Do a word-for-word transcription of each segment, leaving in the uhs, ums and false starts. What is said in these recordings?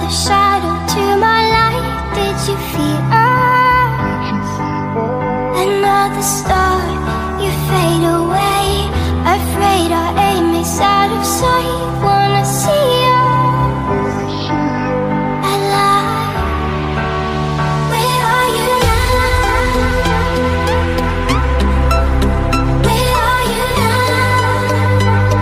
the shadow to my light. Did you feel another star? You fade away, afraid our aim is out of sight. Wanna see you alive. Where are you now? Where are you now?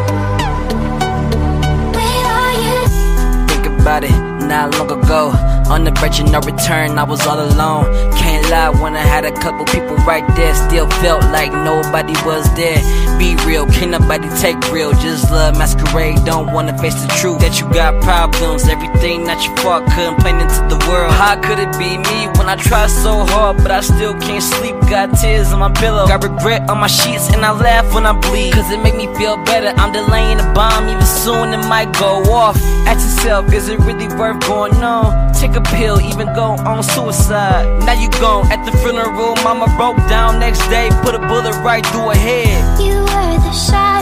Where are you? Think about it, not long ago, on the verge of no return, I was all alone. Can't lie, when I had a couple people right there, still felt like nobody was there. Be real, can't nobody take real, just love masquerade. Don't wanna face the truth that you got problems. Everything not your fault, complaining to the world. How could it be me when I try so hard, but I still can't sleep? Got tears on my pillow, got regret on my sheets, and I laugh when I bleed, cause it make me feel better. I'm delaying the bomb, even soon it might go off. Ask yourself, is it really worth going on? Take a pill, even go on suicide. Now you gone. At the funeral, mama broke down next day, put a bullet right through her head. You were the shadow